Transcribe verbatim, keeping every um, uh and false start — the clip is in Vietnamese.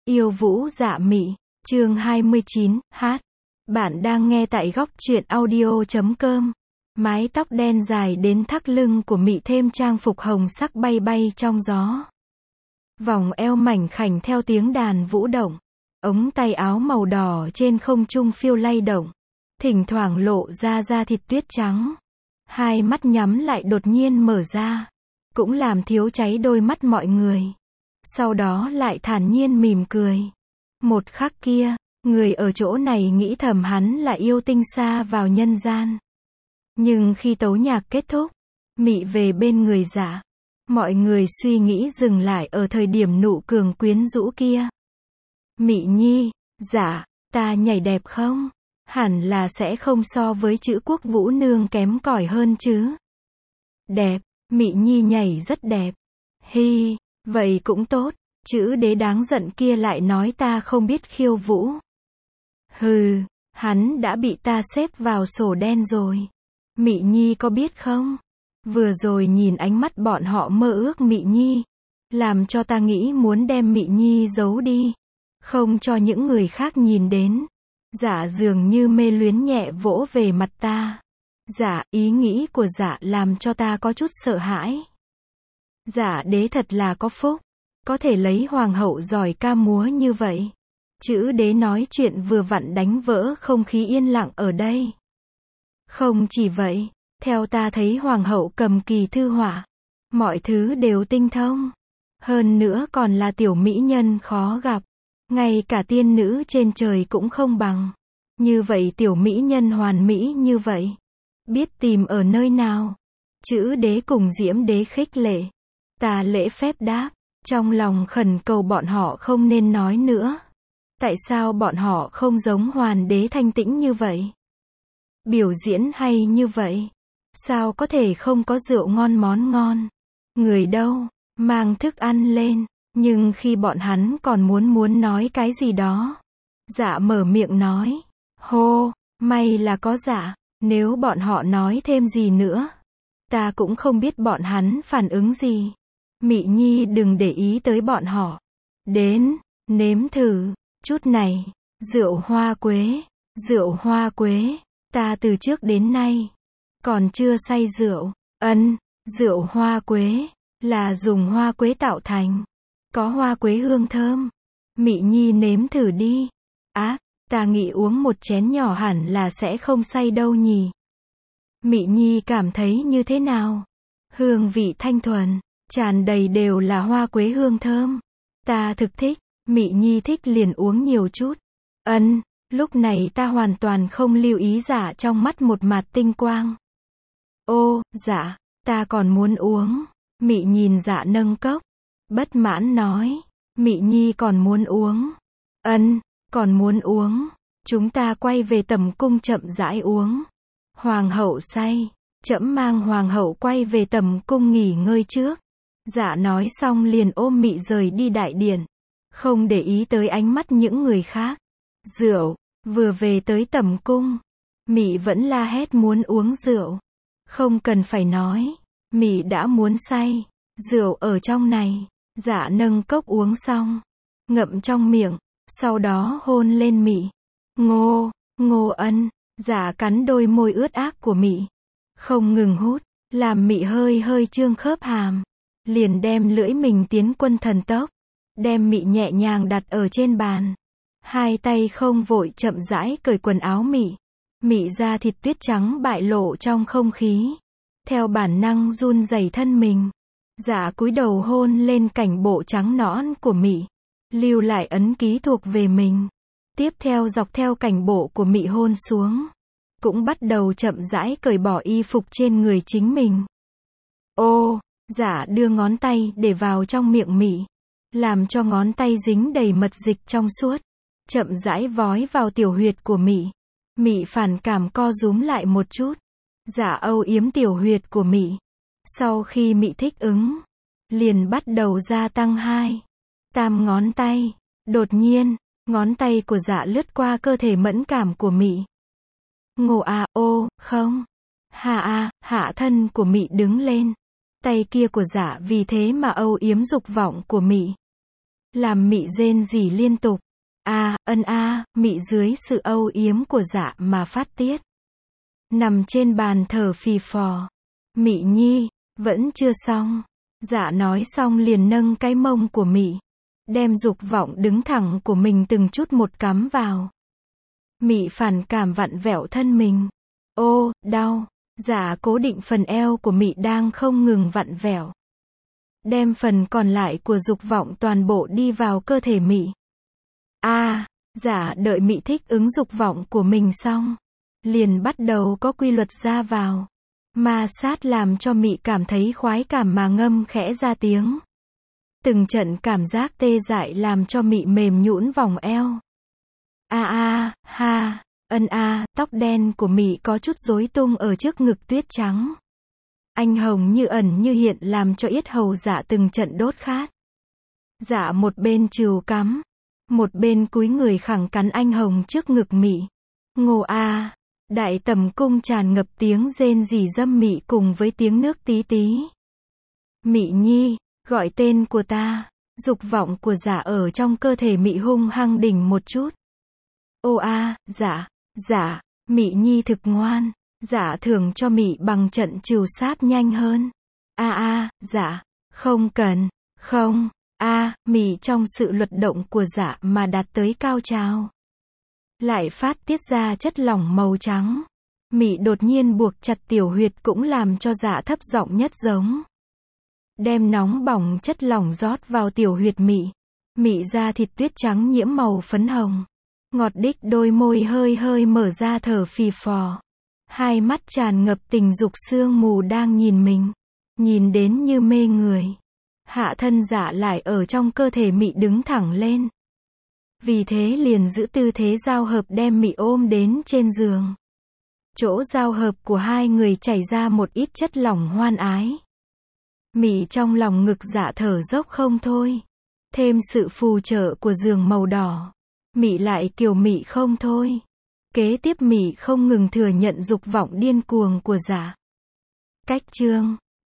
Yêu Vũ Dạ Mị, chương hai mươi chín, hát. Bạn đang nghe tại góc truyện audio chấm com. Mái tóc đen dài đến thắt lưng của Mị thêm trang phục hồng sắc bay bay trong gió. Vòng eo mảnh khảnh theo tiếng đàn vũ động. Ống tay áo màu đỏ trên không trung phiêu lay động. Thỉnh thoảng lộ ra da thịt tuyết trắng. Hai mắt nhắm lại đột nhiên mở ra. Cũng làm thiếu cháy đôi mắt mọi người. Sau đó lại thản nhiên mỉm cười. Một khắc kia, người ở chỗ này nghĩ thầm hắn là yêu tinh xa vào nhân gian. Nhưng khi tấu nhạc kết thúc, Mị về bên người Dạ. Mọi người suy nghĩ dừng lại ở thời điểm nụ cường quyến rũ kia. Mị nhi, Dạ, ta nhảy đẹp không? Hẳn là sẽ không so với chữ Quốc Vũ nương kém cỏi hơn chứ. Đẹp, Mị nhi nhảy rất đẹp. Hi. Vậy cũng tốt, chữ đế đáng giận kia lại nói ta không biết khiêu vũ. Hừ, hắn đã bị ta xếp vào sổ đen rồi. Mị nhi có biết không? Vừa rồi nhìn ánh mắt bọn họ mơ ước Mị nhi, làm cho ta nghĩ muốn đem Mị nhi giấu đi, không cho những người khác nhìn đến. Dạ dường như mê luyến nhẹ vỗ về mặt ta. Dạ, ý nghĩ của Dạ làm cho ta có chút sợ hãi. Dạ đế thật là có phúc, có thể lấy hoàng hậu giỏi ca múa như vậy. Chữ đế nói chuyện vừa vặn đánh vỡ không khí yên lặng ở đây. Không chỉ vậy, theo ta thấy hoàng hậu cầm kỳ thư họa, mọi thứ đều tinh thông. Hơn nữa còn là tiểu mỹ nhân khó gặp, ngay cả tiên nữ trên trời cũng không bằng. Như vậy tiểu mỹ nhân hoàn mỹ như vậy, biết tìm ở nơi nào? Chữ đế cùng Diễm đế khích lệ. Ta lễ phép đáp, trong lòng khẩn cầu bọn họ không nên nói nữa. Tại sao bọn họ không giống hoàn đế thanh tĩnh như vậy? Biểu diễn hay như vậy? Sao có thể không có rượu ngon món ngon? Người đâu? Mang thức ăn lên. Nhưng khi bọn hắn còn muốn muốn nói cái gì đó, Dạ mở miệng nói. Hô, may là có Dạ, nếu bọn họ nói thêm gì nữa, ta cũng không biết bọn hắn phản ứng gì. Mị nhi đừng để ý tới bọn họ. Đến, nếm thử, chút này, rượu hoa quế, rượu hoa quế, ta từ trước đến nay, còn chưa say rượu. Ân, rượu hoa quế, là dùng hoa quế tạo thành, có hoa quế hương thơm. Mị nhi nếm thử đi. Á, ta nghĩ uống một chén nhỏ hẳn là sẽ không say đâu nhỉ. Mị nhi cảm thấy như thế nào? Hương vị thanh thuần, tràn đầy đều là hoa quế hương thơm. Ta thực thích. Mị nhi thích liền uống nhiều chút. Ân, lúc này ta hoàn toàn không lưu ý Dạ trong mắt một mạt tinh quang. Ô, Dạ, ta còn muốn uống. Mị nhìn Dạ nâng cốc, bất mãn nói. Mị nhi còn muốn uống. Ân, còn muốn uống. Chúng ta quay về tầm cung chậm rãi uống. Hoàng hậu say, trẫm mang hoàng hậu quay về tầm cung nghỉ ngơi trước. Dạ nói xong liền ôm Mị rời đi đại điện, không để ý tới ánh mắt những người khác. Rượu, vừa về tới tầm cung, Mị vẫn la hét muốn uống rượu. Không cần phải nói, Mị đã muốn say. Rượu ở trong này. Dạ nâng cốc uống xong, ngậm trong miệng, sau đó hôn lên Mị. Ngô, Ngô ân. Dạ cắn đôi môi ướt át của Mị, không ngừng hút, làm Mị hơi hơi trương khớp hàm. Liền đem lưỡi mình tiến quân thần tốc, đem Mị nhẹ nhàng đặt ở trên bàn. Hai tay không vội chậm rãi cởi quần áo Mị. Mị da thịt tuyết trắng bại lộ trong không khí. Theo bản năng run rẩy thân mình. Dạ cúi đầu hôn lên cảnh bộ trắng nõn của Mị, lưu lại ấn ký thuộc về mình. Tiếp theo dọc theo cảnh bộ của Mị hôn xuống, cũng bắt đầu chậm rãi cởi bỏ y phục trên người chính mình. Ô, Dạ đưa ngón tay để vào trong miệng Mị, làm cho ngón tay dính đầy mật dịch trong suốt, chậm rãi vói vào tiểu huyệt của Mị. Mị phản cảm co rúm lại một chút. Dạ âu yếm tiểu huyệt của Mị. Sau khi Mị thích ứng, liền bắt đầu gia tăng hai, tam ngón tay. Đột nhiên, ngón tay của Dạ lướt qua cơ thể mẫn cảm của Mị. Ngô a, ô, không. Hạ a, hạ thân của Mị đứng lên. Tay kia của Dạ vì thế mà âu yếm dục vọng của Mị. làm mị rên rỉ liên tục. A, ân a, mị dưới sự âu yếm của dạ mà phát tiết. Nằm trên bàn thở phì phò. Mị nhi, vẫn chưa xong. Dạ nói xong liền nâng cái mông của mị, đem dục vọng đứng thẳng của mình từng chút một cắm vào. Mị phản cảm vặn vẹo thân mình. Ô, đau. Dạ cố định phần eo của mị đang không ngừng vặn vẹo. Đem phần còn lại của dục vọng toàn bộ đi vào cơ thể mị. A, à, dạ đợi mị thích ứng dục vọng của mình xong, liền bắt đầu có quy luật ra vào. Ma sát làm cho mị cảm thấy khoái cảm mà ngâm khẽ ra tiếng. Từng trận cảm giác tê dại làm cho mị mềm nhũn vòng eo. A a, ha, ân a, tóc đen của mị có chút rối tung ở trước ngực tuyết trắng. Anh hồng như ẩn như hiện làm cho yết hầu dạ từng trận đốt khát. Dạ một bên trừu cắm, một bên cúi người khẳng cắn anh hồng trước ngực mị. Ngô a, đại tầm cung tràn ngập tiếng rên rỉ dâm mị cùng với tiếng nước tí tí. Mị nhi, gọi tên của ta. Dục vọng của dạ ở trong cơ thể mị hung hăng đỉnh một chút. Ô a, dạ, dạ, mị nhi thực ngoan. Dạ thưởng cho mị bằng trận trừu sáp nhanh hơn. A a, dạ, không cần, không, a, mị trong sự luật động của dạ mà đạt tới cao trào. Lại phát tiết ra chất lỏng màu trắng. Mị đột nhiên buộc chặt tiểu huyệt cũng làm cho dạ thấp giọng nhất giống. Đem nóng bỏng chất lỏng rót vào tiểu huyệt mị. Mị da thịt tuyết trắng nhiễm màu phấn hồng. Ngọt đích đôi môi hơi hơi mở ra thở phì phò. Hai mắt tràn ngập tình dục sương mù đang nhìn mình. Nhìn đến như mê người. Hạ thân dạ lại ở trong cơ thể mị đứng thẳng lên. Vì thế liền giữ tư thế giao hợp đem mị ôm đến trên giường. Chỗ giao hợp của hai người chảy ra một ít chất lỏng hoan ái. Mị trong lòng ngực dạ thở dốc không thôi. Thêm sự phù trợ của giường màu đỏ. Mị lại kiều mị không thôi. Kế tiếp mị không ngừng thừa nhận dục vọng điên cuồng của dạ. Cách chương